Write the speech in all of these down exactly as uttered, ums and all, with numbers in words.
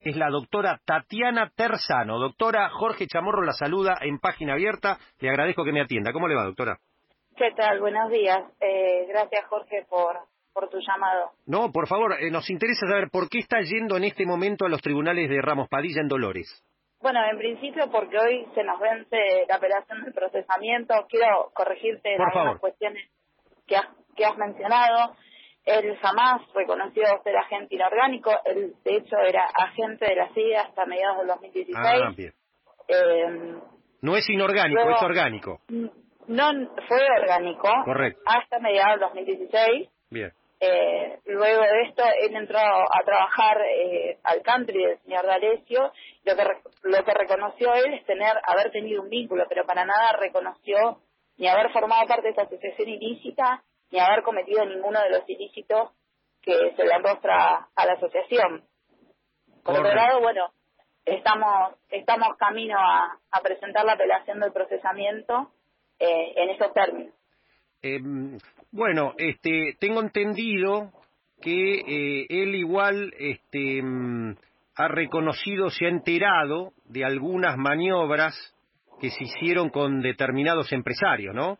es la doctora Tatiana Terzano. Doctora, Jorge Chamorro la saluda en Página Abierta. Le agradezco que me atienda. ¿Cómo le va, doctora? ¿Qué tal? Buenos días. Eh, gracias, Jorge, por, por tu llamado. No, por favor, eh, nos interesa saber por qué está yendo en este momento a los tribunales de Ramos Padilla en Dolores. Bueno, en principio porque hoy se nos vence la apelación del procesamiento. Quiero corregirte en Por algunas favor. cuestiones que has, que has mencionado. Él jamás reconoció ser agente inorgánico. Él, de hecho, era agente de la C I D hasta mediados del dos mil dieciséis. Ah, bien. Eh, No es inorgánico, luego, es orgánico. No fue orgánico. Correcto. Hasta mediados del dos mil dieciséis. Bien. Eh, luego de esto, él entró a trabajar eh, al country del señor D'Alessio. Lo que, lo que reconoció él es tener, haber tenido un vínculo, pero para nada reconoció ni haber formado parte de esa asociación ilícita, ni haber cometido ninguno de los ilícitos que se le arrostra a la asociación. Por otro lado, bueno, estamos estamos camino a, a presentar la apelación del procesamiento eh, en esos términos. Eh, bueno, este, tengo entendido que eh, él igual este, mm, ha reconocido, se ha enterado de algunas maniobras que se hicieron con determinados empresarios, ¿no?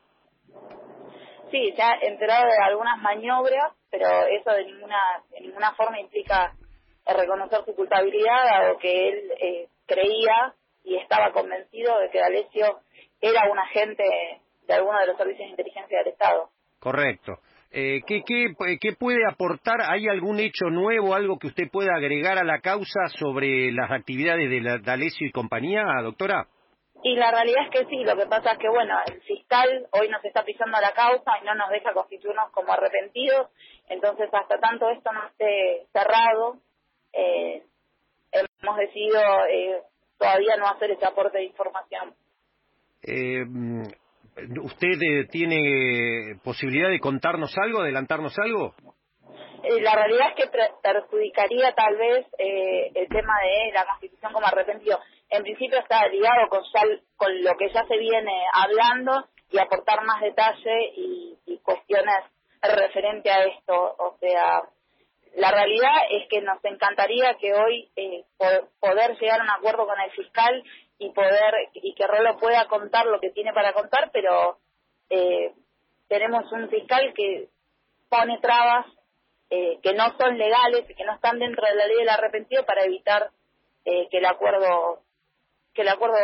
Sí, se ha enterado de algunas maniobras, pero eso de ninguna de ninguna forma implica reconocer su culpabilidad, dado que él eh, creía y estaba convencido de que D'Alessio era un agente de alguno de los servicios de inteligencia del Estado. Correcto. Eh, ¿qué, qué, ¿Qué puede aportar? ¿Hay algún hecho nuevo, algo que usted pueda agregar a la causa sobre las actividades de la, D'Alessio y compañía, doctora? Y la realidad es que sí, lo que pasa es que, bueno, el fiscal hoy nos está pisando la causa y no nos deja constituirnos como arrepentidos, entonces hasta tanto esto no esté cerrado, eh, hemos decidido eh, todavía no hacer ese aporte de información. Eh, ¿Usted eh, tiene posibilidad de contarnos algo, adelantarnos algo? Eh, la realidad es que perjudicaría tal vez eh, el tema de la constitución como arrepentido. En principio está ligado con, ya, con lo que ya se viene hablando y aportar más detalle y, y cuestiones referente a esto. O sea, la realidad es que nos encantaría que hoy eh, poder llegar a un acuerdo con el fiscal y poder y que Rolo pueda contar lo que tiene para contar, pero eh, tenemos un fiscal que pone trabas eh, que no son legales y que no están dentro de la ley del arrepentido para evitar eh, que el acuerdo que el acuerdo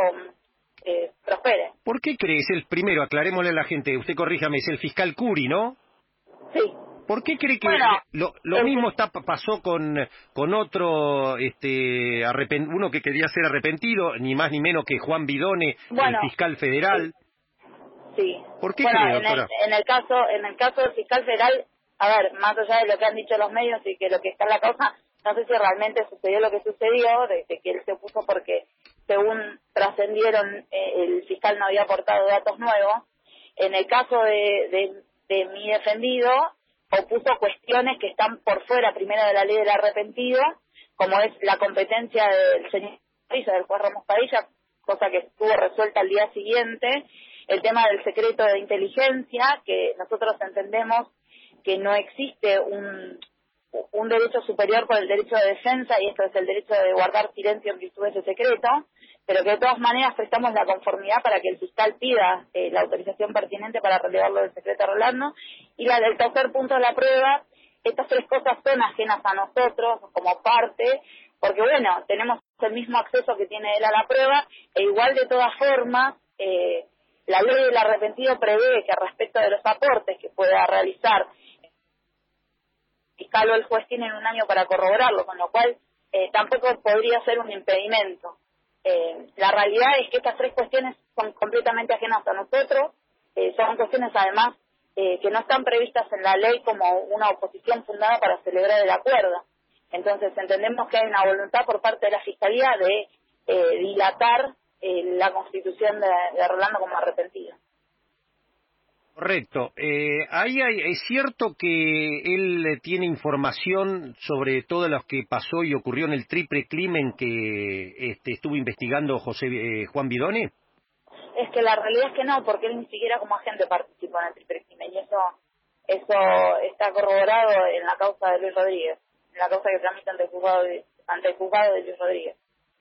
eh, prospere. ¿Por qué cree? Es el primero, aclarémosle a la gente, usted corríjame, es el fiscal Curi, ¿no? Sí. ¿Por qué cree que bueno, lo, lo el, mismo está pasó con con otro, este, arrepent, uno que quería ser arrepentido, ni más ni menos que Juan Bidone, bueno, el fiscal federal? Sí. sí. ¿Por qué bueno, cree, en doctora? el, en el caso en el caso del fiscal federal, a ver, más allá de lo que han dicho los medios y que lo que está en la causa, no sé si realmente sucedió lo que sucedió, de, de que él se opuso porque, según trascendieron, eh, el fiscal no había aportado datos nuevos. En el caso de, de, de mi defendido, opuso cuestiones que están por fuera, primero, de la ley del arrepentido, como es la competencia del señor Padilla, del juez Ramos Padilla, cosa que estuvo resuelta al día siguiente, el tema del secreto de inteligencia, que nosotros entendemos que no existe un, un derecho superior por el derecho de defensa, y esto es el derecho de guardar silencio en virtud de ese secreto, pero que de todas maneras prestamos la conformidad para que el fiscal pida eh, la autorización pertinente para relevarlo del secreto a Rolando. Y la del tercer punto de la prueba, estas tres cosas son ajenas a nosotros como parte, porque bueno, tenemos el mismo acceso que tiene él a la prueba, e igual de todas formas, eh, la ley del arrepentido prevé que respecto de los aportes que pueda realizar el fiscal o el juez tienen un año para corroborarlo, con lo cual eh, tampoco podría ser un impedimento. Eh, la realidad es que estas tres cuestiones son completamente ajenas a nosotros, eh, son cuestiones además eh, que no están previstas en la ley como una oposición fundada para celebrar el acuerdo. Entonces entendemos que hay una voluntad por parte de la Fiscalía de eh, dilatar eh, la constitución de, de Rolando como arrepentido. Correcto. Eh, ahí hay, es cierto que él tiene información sobre todo lo que pasó y ocurrió en el triple crimen que este, estuvo investigando José eh, Juan Bidone. Es que la realidad es que no, porque él ni siquiera como agente participó en el triple crimen, y eso eso está corroborado en la causa de Luis Rodríguez, en la causa que tramita ante el juzgado ante el juzgado de Luis Rodríguez.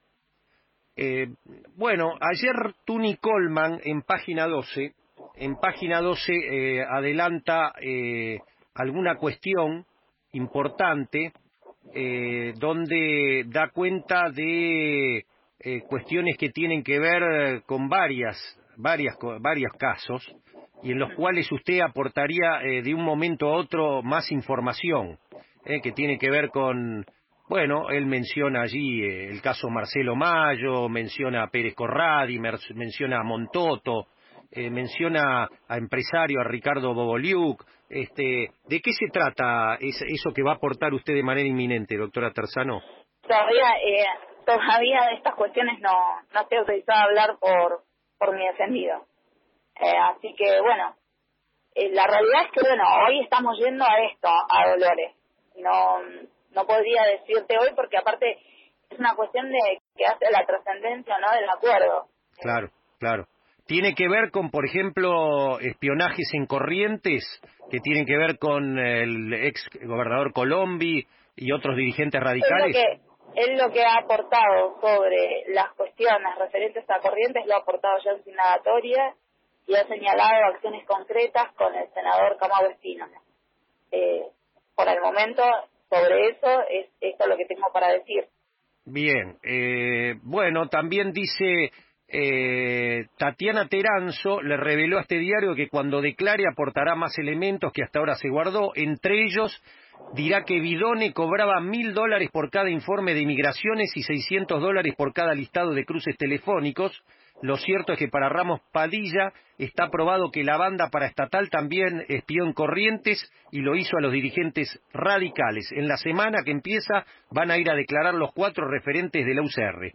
Eh, bueno, ayer Tuni Coleman en página doce, en página doce eh, adelanta eh, alguna cuestión importante eh, donde da cuenta de eh, cuestiones que tienen que ver con varias, varias, varios casos y en los cuales usted aportaría eh, de un momento a otro más información eh, que tiene que ver con, bueno, él menciona allí eh, el caso Marcelo Mayo, menciona a Pérez Corradi, menciona a Montoto, eh, menciona a empresario, a Ricardo Boboliuk. Este, ¿de qué se trata es, eso que va a aportar usted de manera inminente, doctora Terzano? Todavía, eh, todavía de estas cuestiones no, no estoy autorizada a hablar por, por mi defendido. Eh, así que, bueno, eh, la realidad es que, bueno, hoy estamos yendo a esto, a Dolores. No, no podría decirte hoy porque aparte es una cuestión de que hace la trascendencia, ¿no?, del acuerdo. Claro, claro. ¿Tiene que ver con, por ejemplo, espionajes en Corrientes, que tienen que ver con el ex gobernador Colombi y otros dirigentes radicales? Es lo que, él lo que ha aportado sobre las cuestiones referentes a Corrientes lo ha aportado ya en su indagatoria y ha señalado acciones concretas con el senador Camagüe Espínola. Eh, por el momento, sobre eso, es esto lo que tengo para decir. Bien, eh, bueno, también dice... Eh, Tatiana Teranzo le reveló a este diario que cuando declare aportará más elementos que hasta ahora se guardó. Entre ellos dirá que Bidone cobraba mil dólares por cada informe de inmigraciones y seiscientos dólares por cada listado de cruces telefónicos. Lo cierto es que para Ramos Padilla está probado que la banda paraestatal también espió en Corrientes y lo hizo a los dirigentes radicales. En la semana que empieza van a ir a declarar los cuatro referentes de la U C R.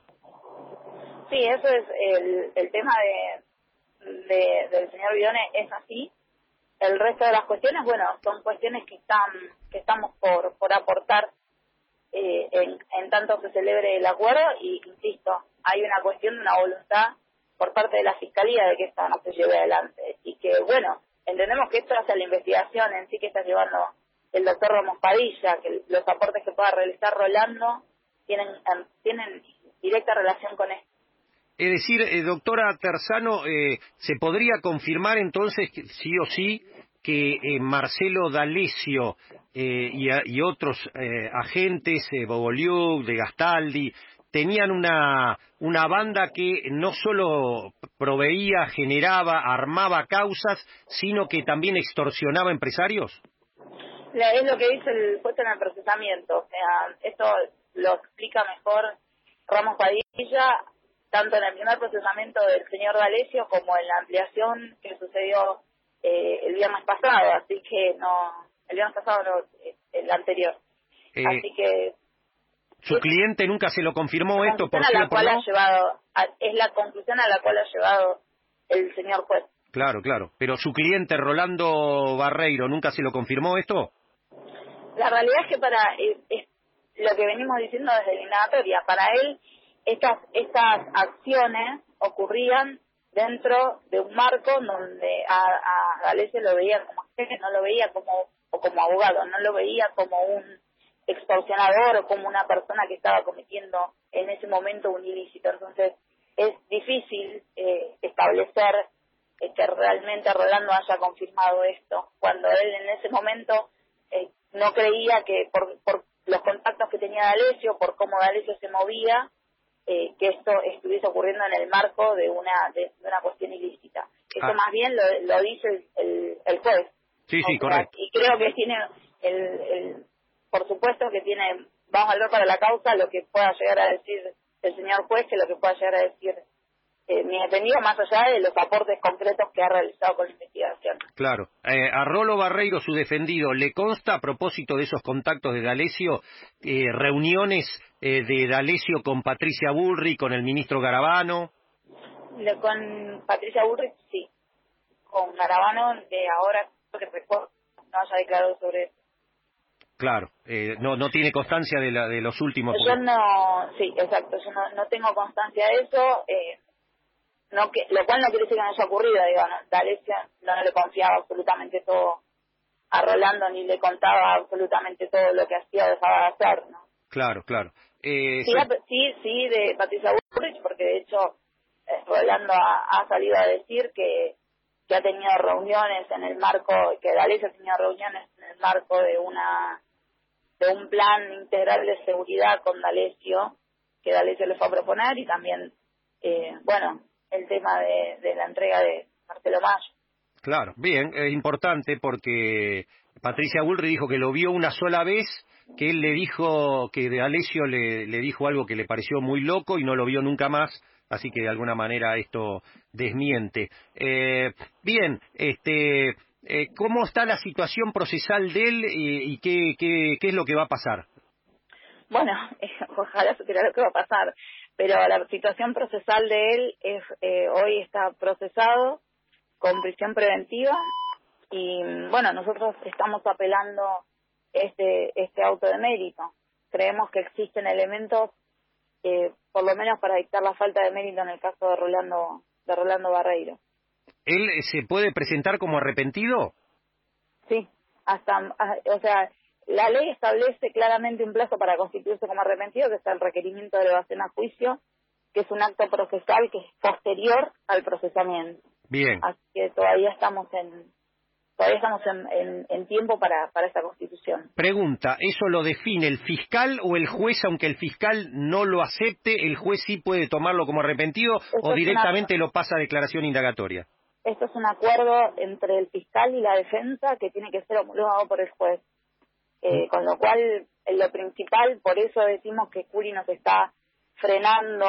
Sí, eso es el, el tema de, de del señor Bidone, es así. El resto de las cuestiones, bueno, son cuestiones que están que estamos por por aportar eh, en, en tanto se celebre el acuerdo y, insisto, hay una cuestión de una voluntad por parte de la Fiscalía de que esto no se lleve adelante. Y que, bueno, entendemos que esto hace la investigación en sí que está llevando el doctor Ramos Padilla, que los aportes que pueda realizar Rolando tienen, tienen directa relación con esto. Es decir, eh, doctora Terzano, eh, ¿se podría confirmar entonces, que, sí o sí, que eh, Marcelo D'Alessio eh, y, a, y otros eh, agentes, eh, Boboliuk, de Gastaldi, tenían una, una banda que no solo proveía, generaba, armaba causas, sino que también extorsionaba empresarios? Es lo que dice el juez en el procesamiento. O sea, esto lo explica mejor Ramos Padilla, tanto en el primer procesamiento del señor D'Alessio como en la ampliación que sucedió eh, el viernes pasado, así que no, el viernes pasado no, el anterior. Eh, así que... ¿Su es, cliente nunca se lo confirmó esto por sí sí o por no? Ha llevado, a, es la conclusión a la cual ha llevado el señor juez. Claro, claro. Pero su cliente, Rolando Barreiro, ¿nunca se lo confirmó esto? La realidad es que para... Es, es lo que venimos diciendo desde la indagatoria, para él estas estas acciones ocurrían dentro de un marco donde a, a D'Alessio lo veía como jefe, no lo veía como o como abogado, no lo veía como un extorsionador o como una persona que estaba cometiendo en ese momento un ilícito. Entonces es difícil eh, establecer eh, que realmente Rolando haya confirmado esto, cuando él en ese momento eh, no creía que por, por los contactos que tenía D'Alessio, por cómo D'Alessio se movía, Eh, que esto estuviese ocurriendo en el marco de una de, de una cuestión ilícita. Eso ah. más bien lo, lo dice el, el, el juez. Sí, sí, o sea, correcto. y creo que tiene, el, el por supuesto que tiene, vamos a hablar para la causa, lo que pueda llegar a decir el señor juez, que lo que pueda llegar a decir eh, mi defendido, más allá de los aportes concretos que ha realizado con la investigación. Claro. Eh, a Rolo Barreiro, su defendido, ¿le consta, a propósito de esos contactos de D'Alessio, eh, reuniones eh, de D'Alessio con Patricia Bullrich, con el ministro Garabano? Le, con Patricia Bullrich, sí. Con Garabano, de ahora que recuerdo, no haya declarado sobre eso. Claro, eh, no no tiene constancia de, la, de los últimos... Yo no, sí, exacto, yo no, no tengo constancia de eso, eh, no que, lo cual no quiere decir que no haya ocurrido, digo, no, D'Alessio no, no le confiaba absolutamente todo a Rolando, ni le contaba absolutamente todo lo que hacía o dejaba de hacer, ¿no? Claro, claro. Eh, Sí, se- a- sí, sí, de Patricia Bullrich, porque de hecho eh, Rolando ha, ha salido a decir que, que ha tenido reuniones en el marco, que D'Alessio ha tenido reuniones en el marco de una de un plan integral de seguridad con D'Alessio, que D'Alessio le fue a proponer, y también, eh, bueno, el tema de, de la entrega de Marcelo Mayo. Claro, bien, es importante porque Patricia Bullrich dijo que lo vio una sola vez, que él le dijo, que de Alessio le, le dijo algo que le pareció muy loco y no lo vio nunca más, así que de alguna manera esto desmiente. Eh, bien, este, eh, ¿cómo está la situación procesal de él y, y qué, qué, qué es lo que va a pasar? Bueno, ojalá supiera lo que va a pasar, pero la situación procesal de él es, eh, hoy está procesado con prisión preventiva y, bueno, nosotros estamos apelando este este auto de mérito. Creemos que existen elementos, eh, por lo menos para dictar la falta de mérito en el caso de Rolando de Rolando Barreiro. ¿Él eh, se puede presentar como arrepentido? Sí, hasta, ah, o sea, la ley establece claramente un plazo para constituirse como arrepentido, que es el requerimiento de elevación a juicio, que es un acto procesal que es posterior al procesamiento. Bien. Así que todavía estamos en todavía estamos en, en, en tiempo para, para esta constitución. Pregunta, ¿eso lo define el fiscal o el juez, aunque el fiscal no lo acepte, el juez sí puede tomarlo como arrepentido o Esto es una, directamente lo pasa a declaración indagatoria? esto es un acuerdo entre el fiscal y la defensa que tiene que ser homologado por el juez. Eh, con lo cual, eh, lo principal, por eso decimos que Curi nos está frenando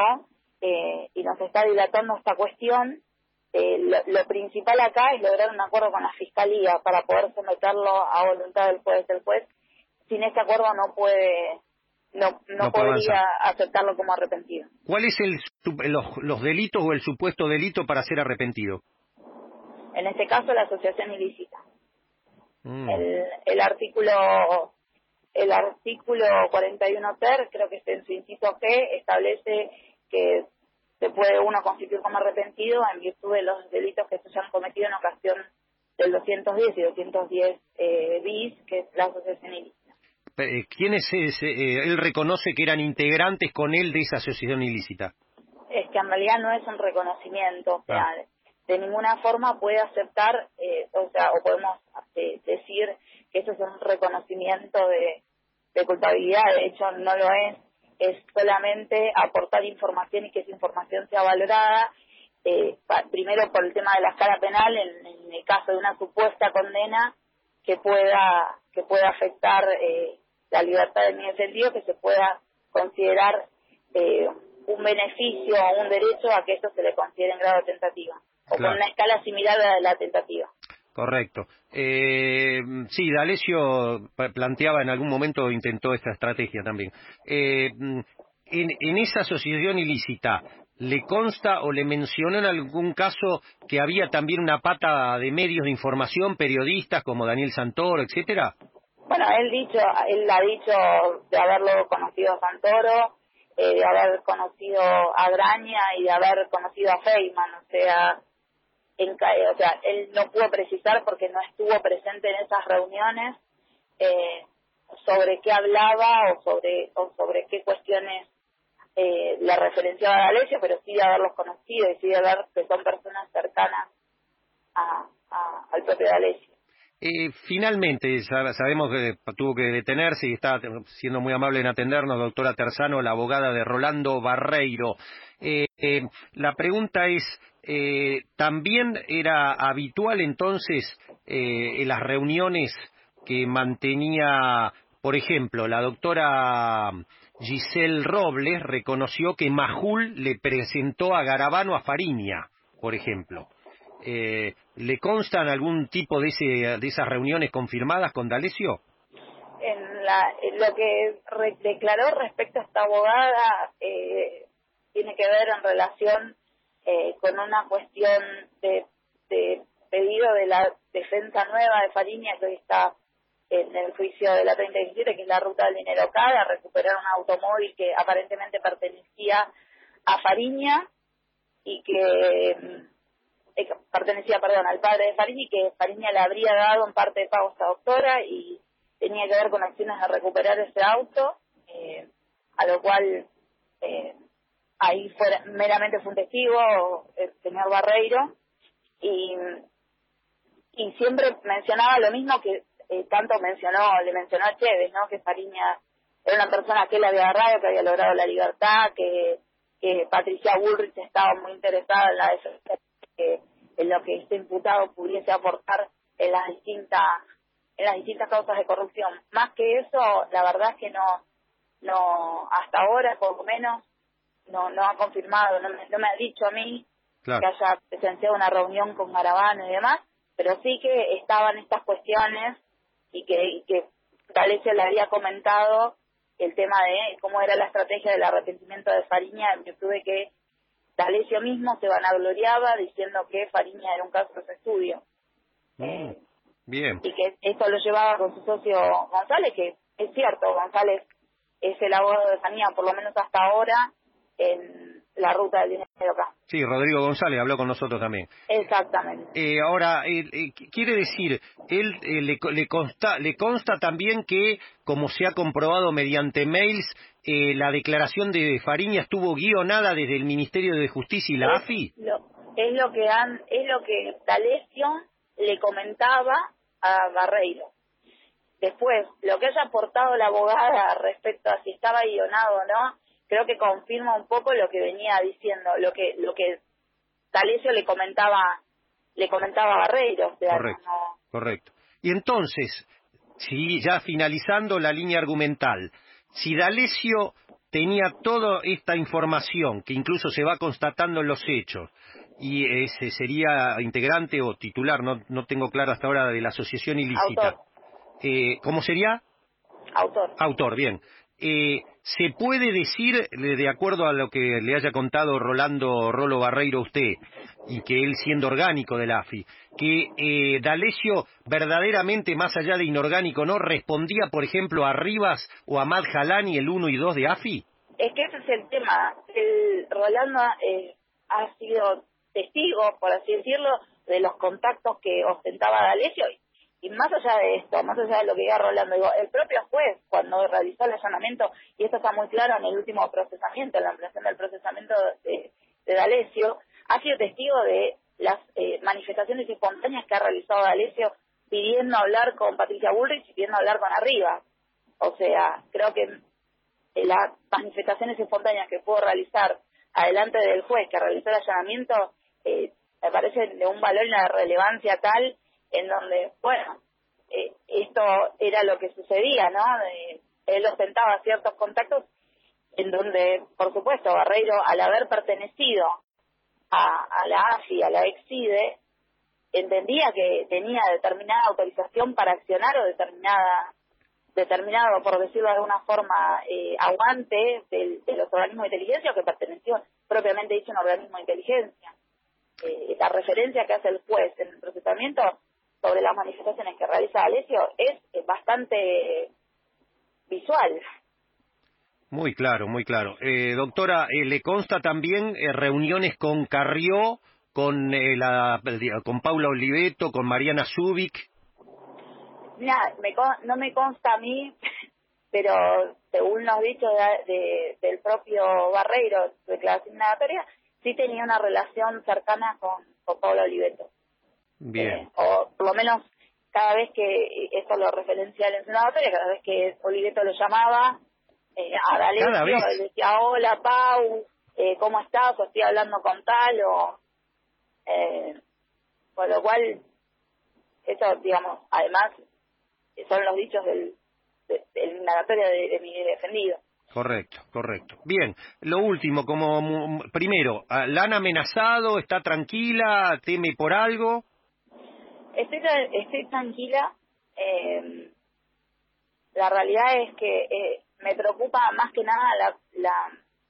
eh, y nos está dilatando esta cuestión. Eh, lo, lo principal acá es lograr un acuerdo con la Fiscalía para poder someterlo a voluntad del juez. El juez, sin ese acuerdo, no puede, no, no, No puede podría avanzar. aceptarlo como arrepentido. ¿Cuál es el, su- los, los delitos o el supuesto delito para ser arrepentido? En este caso, la asociación ilícita. Mm. El, el artículo el artículo cuarenta y uno ter, creo que es en su inciso G, establece que se puede uno constituir como arrepentido en virtud de los delitos que se hayan cometido en ocasión del doscientos diez y doscientos diez eh, bis, que es la asociación ilícita. Eh, ¿Quiénes es, eh, él reconoce que eran integrantes con él de esa asociación ilícita? Es que en realidad no es un reconocimiento, o sea, Ah, de ninguna forma puede aceptar, eh, o sea, o podemos eh, decir que eso es un reconocimiento de, de culpabilidad, de hecho no lo es, es solamente aportar información y que esa información sea valorada, eh, pa- primero por el tema de la escala penal, en, en el caso de una supuesta condena que pueda que pueda afectar eh, la libertad de mi defendido, que se pueda considerar eh, un beneficio o un derecho a que eso se le considere en grado de tentativa, o con claro. una escala similar a la de la tentativa. Correcto. Eh, sí, D'Alessio pa- planteaba en algún momento, intentó esta estrategia también. Eh, mm, en, en esa asociación ilícita, ¿le consta o le mencionó en algún caso que había también una pata de medios de información, periodistas como Daniel Santoro, etcétera? Bueno, él dicho, él ha dicho de haberlo conocido a Santoro, eh, de haber conocido a Graña y de haber conocido a Feynman, o sea, en, ca- o sea, él no pudo precisar porque no estuvo presente en esas reuniones eh, sobre qué hablaba o sobre o sobre qué cuestiones eh, le referenciaba a D'Alessio, pero sí de haberlos conocido y sí de ver que son personas cercanas a, a- al propio D'Alessio. Eh, finalmente, sab- sabemos que tuvo que detenerse y está siendo muy amable en atendernos, doctora Terzano, la abogada de Rolando Barreiro. Eh, eh, la pregunta es, eh, ¿también era habitual entonces eh, en las reuniones que mantenía, por ejemplo, la doctora Giselle Robles reconoció que Majul le presentó a Garabano a Fariña, por ejemplo? Eh, ¿Le constan algún tipo de, ese, de esas reuniones confirmadas con D'Alessio? En, la, en lo que re- declaró respecto a esta abogada eh, tiene que ver en relación eh, con una cuestión de, de pedido de la defensa nueva de Fariña, que hoy está en el juicio de la treinta y siete, que es la ruta del dinero C A D, a recuperar un automóvil que aparentemente pertenecía a Fariña y que mm, eh, pertenecía, perdón, al padre de Fariña, y que Fariña le habría dado en parte de pago a esta doctora y tenía que ver con acciones de recuperar ese auto. Eh, a lo cual eh, ahí fue, meramente fue un testigo, el señor Barreiro, y, y siempre mencionaba lo mismo que eh, tanto mencionó, le mencionó a Chévez, ¿no? Que Fariña era una persona que él había agarrado, que había logrado la libertad, que, que Patricia Bullrich estaba muy interesada en la defensa, que, en lo que este imputado pudiese aportar en las distintas en las distintas causas de corrupción. Más que eso, la verdad es que no, no hasta ahora, por lo menos, no no ha confirmado, no me, no me ha dicho a mí Claro. que haya presenciado una reunión con Garabano y demás, pero sí que estaban estas cuestiones y que, y que D'Alessio le había comentado el tema de cómo era la estrategia del arrepentimiento de Fariña, en virtud de que D'Alessio mismo se vanagloriaba diciendo que Fariña era un caso de estudio. Mm, Eh, bien. y que esto lo llevaba con su socio González, que es cierto, González es el abogado de Fariña, por lo menos hasta ahora, en la ruta del dinero acá. Sí, Rodrigo González habló con nosotros también. Exactamente. Eh, ahora, eh, eh, quiere decir, él eh, le, le, consta, le consta también que, como se ha comprobado mediante mails, eh, la declaración de Fariña estuvo guionada desde el Ministerio de Justicia y la Es AFI. lo, es lo que han, es lo que D'Alessio le comentaba a Barreiro. Después, lo que haya aportado la abogada respecto a si estaba guionado o no, creo que confirma un poco lo que venía diciendo, lo que lo que D'Alessio le comentaba le comentaba a Barreiro. O sea, Correcto, no, correcto. Y entonces, si ya finalizando la línea argumental, si D'Alessio tenía toda esta información, que incluso se va constatando en los hechos, y ese sería integrante o titular, no, no tengo claro hasta ahora, de la asociación ilícita, autor, eh, ¿cómo sería? autor. Autor, bien. Eh, ¿Se puede decir, de de acuerdo a lo que le haya contado Rolando Rolo Barreiro a usted, y que él siendo orgánico del AFI, que eh, D'Alessio verdaderamente, más allá de inorgánico, no respondía, por ejemplo, a Rivas o a Madjalani, el uno y dos de AFI? Es que ese es el tema. El Rolando eh, ha sido testigo, por así decirlo, de los contactos que ostentaba D'Alessio. Y más allá de esto, más allá de lo que diga Rolando, digo, el propio juez, cuando realizó el allanamiento, y esto está muy claro en el último procesamiento, en la ampliación del procesamiento de, de D'Alessio, ha sido testigo de las eh, manifestaciones espontáneas que ha realizado D'Alessio pidiendo hablar con Patricia Bullrich y pidiendo hablar con Arriba. O sea, creo que eh, las manifestaciones espontáneas que pudo realizar adelante del juez que realizó el allanamiento, eh, me parece de un valor y una relevancia tal en donde, bueno, eh, esto era lo que sucedía, ¿no? Eh, él ostentaba ciertos contactos en donde, por supuesto, Barreiro, al haber pertenecido a, a la AFI, a la Exide, entendía que tenía determinada autorización para accionar o determinada, determinado, por decirlo de alguna forma, eh, aguante del, de los organismos de inteligencia o que perteneció propiamente dicho a un organismo de inteligencia. Eh, la referencia que hace el juez en el procesamiento sobre las manifestaciones que realiza D'Alessio es, es bastante visual. Muy claro, muy claro. Eh, doctora, eh, ¿le consta también eh, reuniones con Carrió, con, eh, la, con Paula Oliveto, con Mariana Zubik? Mira, me con, no me consta a mí, pero según los dichos de, de, del propio Barreiro, su declaración indagatoria, sí tenía una relación cercana con, con Paula Oliveto. Bien. Eh, o por lo menos cada vez que, esto lo referencia en la indagatoria, cada vez que Oliveto lo llamaba, eh, a D'Alessio, le decía, hola Pau, eh, ¿cómo estás? O estoy hablando con tal, o... Eh, por lo cual, eso, digamos, además, son los dichos del, de, del indagatorio de, de mi defendido. Correcto, correcto. Bien, lo último, como primero, ¿la han amenazado? ¿Está tranquila? ¿Teme por algo? Estoy, estoy tranquila. Eh, la realidad es que eh, me preocupa más que nada la, la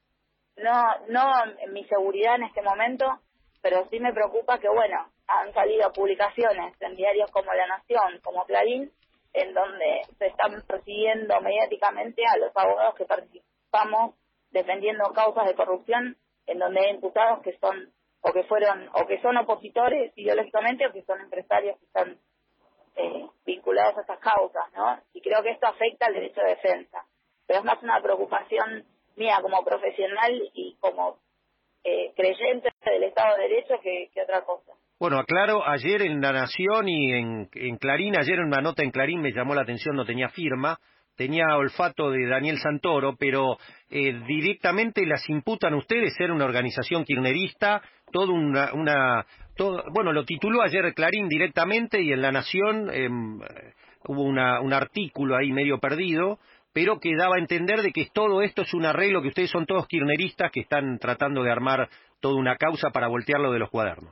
no no mi seguridad en este momento, pero sí me preocupa que, bueno, han salido publicaciones en diarios como La Nación, como Clarín, en donde se están persiguiendo mediáticamente a los abogados que participamos defendiendo causas de corrupción, en donde hay imputados que son o que fueron o que son opositores ideológicamente o que son empresarios que están eh, vinculados a estas causas, ¿no? Y creo que esto afecta al derecho de defensa, pero es más una preocupación mía como profesional y como eh, creyente del Estado de Derecho que, que otra cosa. Bueno, aclaro, ayer en La Nación y en, en Clarín, ayer en una nota en Clarín me llamó la atención, no tenía firma, tenía olfato de Daniel Santoro, pero eh, directamente las imputan a ustedes ser una organización kirchnerista, toda una... una todo, bueno, lo tituló ayer Clarín directamente y en La Nación eh, hubo una, un artículo ahí medio perdido, pero que daba a entender de que todo esto es un arreglo, que ustedes son todos kirchneristas que están tratando de armar toda una causa para voltearlo de los cuadernos.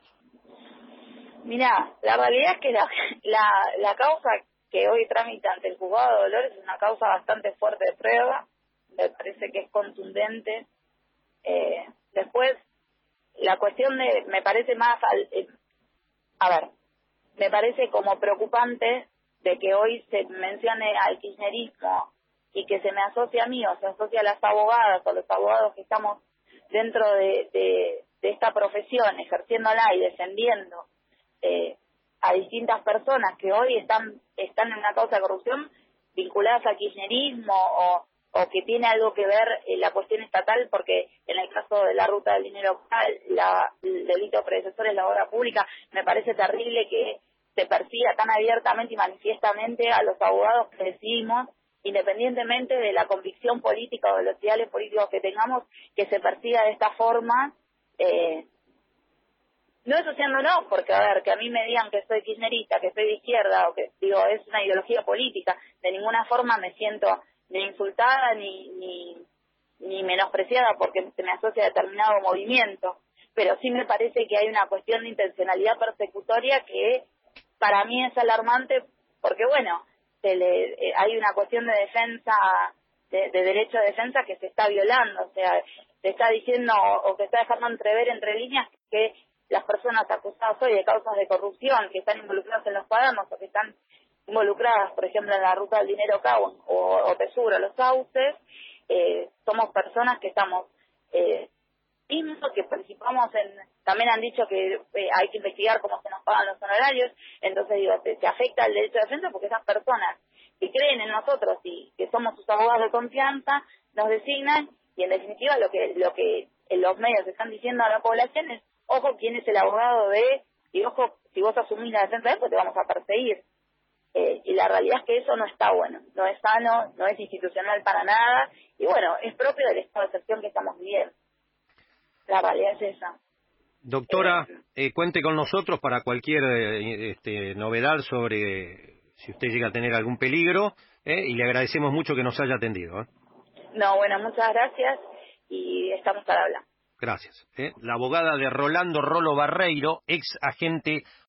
Mirá, la realidad es que la, la, la causa que hoy tramita ante el juzgado de Dolores es una causa bastante fuerte de prueba, me parece que es contundente. Eh, después, la cuestión de, me parece más, al, eh, a ver, me parece como preocupante de que hoy se mencione al kirchnerismo y que se me asocie a mí o se asocie a las abogadas o los abogados que estamos dentro de, de, de esta profesión, ejerciéndola y defendiendo Eh, a distintas personas que hoy están están en una causa de corrupción vinculadas al kirchnerismo o, o que tiene algo que ver en la cuestión estatal, porque en el caso de la ruta del dinero la, el delito predecesor es la obra pública. Me parece terrible que se persiga tan abiertamente y manifiestamente a los abogados que decidimos, independientemente de la convicción política o de los ideales políticos que tengamos, que se persiga de esta forma. eh, No asociándonos, porque a ver, que a mí me digan que soy kirchnerista, que soy de izquierda, o que digo, es una ideología política, de ninguna forma me siento ni insultada ni, ni, ni menospreciada porque se me asocia a determinado movimiento, pero sí me parece que hay una cuestión de intencionalidad persecutoria que para mí es alarmante, porque bueno, se le, eh, hay una cuestión de defensa, de, de derecho de defensa que se está violando, o sea, se está diciendo o, o que está dejando entrever entre líneas que las personas acusadas hoy de causas de corrupción, que están involucradas en los cuadernos o que están involucradas, por ejemplo, en la ruta del dinero C A U o, o Tesuro, los sauces, eh, somos personas que estamos, eh, mismo que participamos en, también han dicho que eh, hay que investigar cómo se nos pagan los honorarios, entonces digo, se, se afecta el derecho de defensa porque esas personas que creen en nosotros y que somos sus abogados de confianza, nos designan y en definitiva lo que, lo que en los medios están diciendo a la población es: ojo, quién es el abogado de, y ojo, si vos asumís la defensa de él, pues te vamos a perseguir. Eh, y la realidad es que eso no está bueno, no es sano, no es institucional para nada, y bueno, es propio del estado de excepción que estamos viviendo. La realidad es esa. Doctora, eh, eh, cuente con nosotros para cualquier eh, este, novedad sobre si usted llega a tener algún peligro, eh, y le agradecemos mucho que nos haya atendido. ¿eh? No, bueno, muchas gracias, y estamos para hablar. Gracias. ¿eh? La abogada de Rolando Rolo Barreiro, ex agente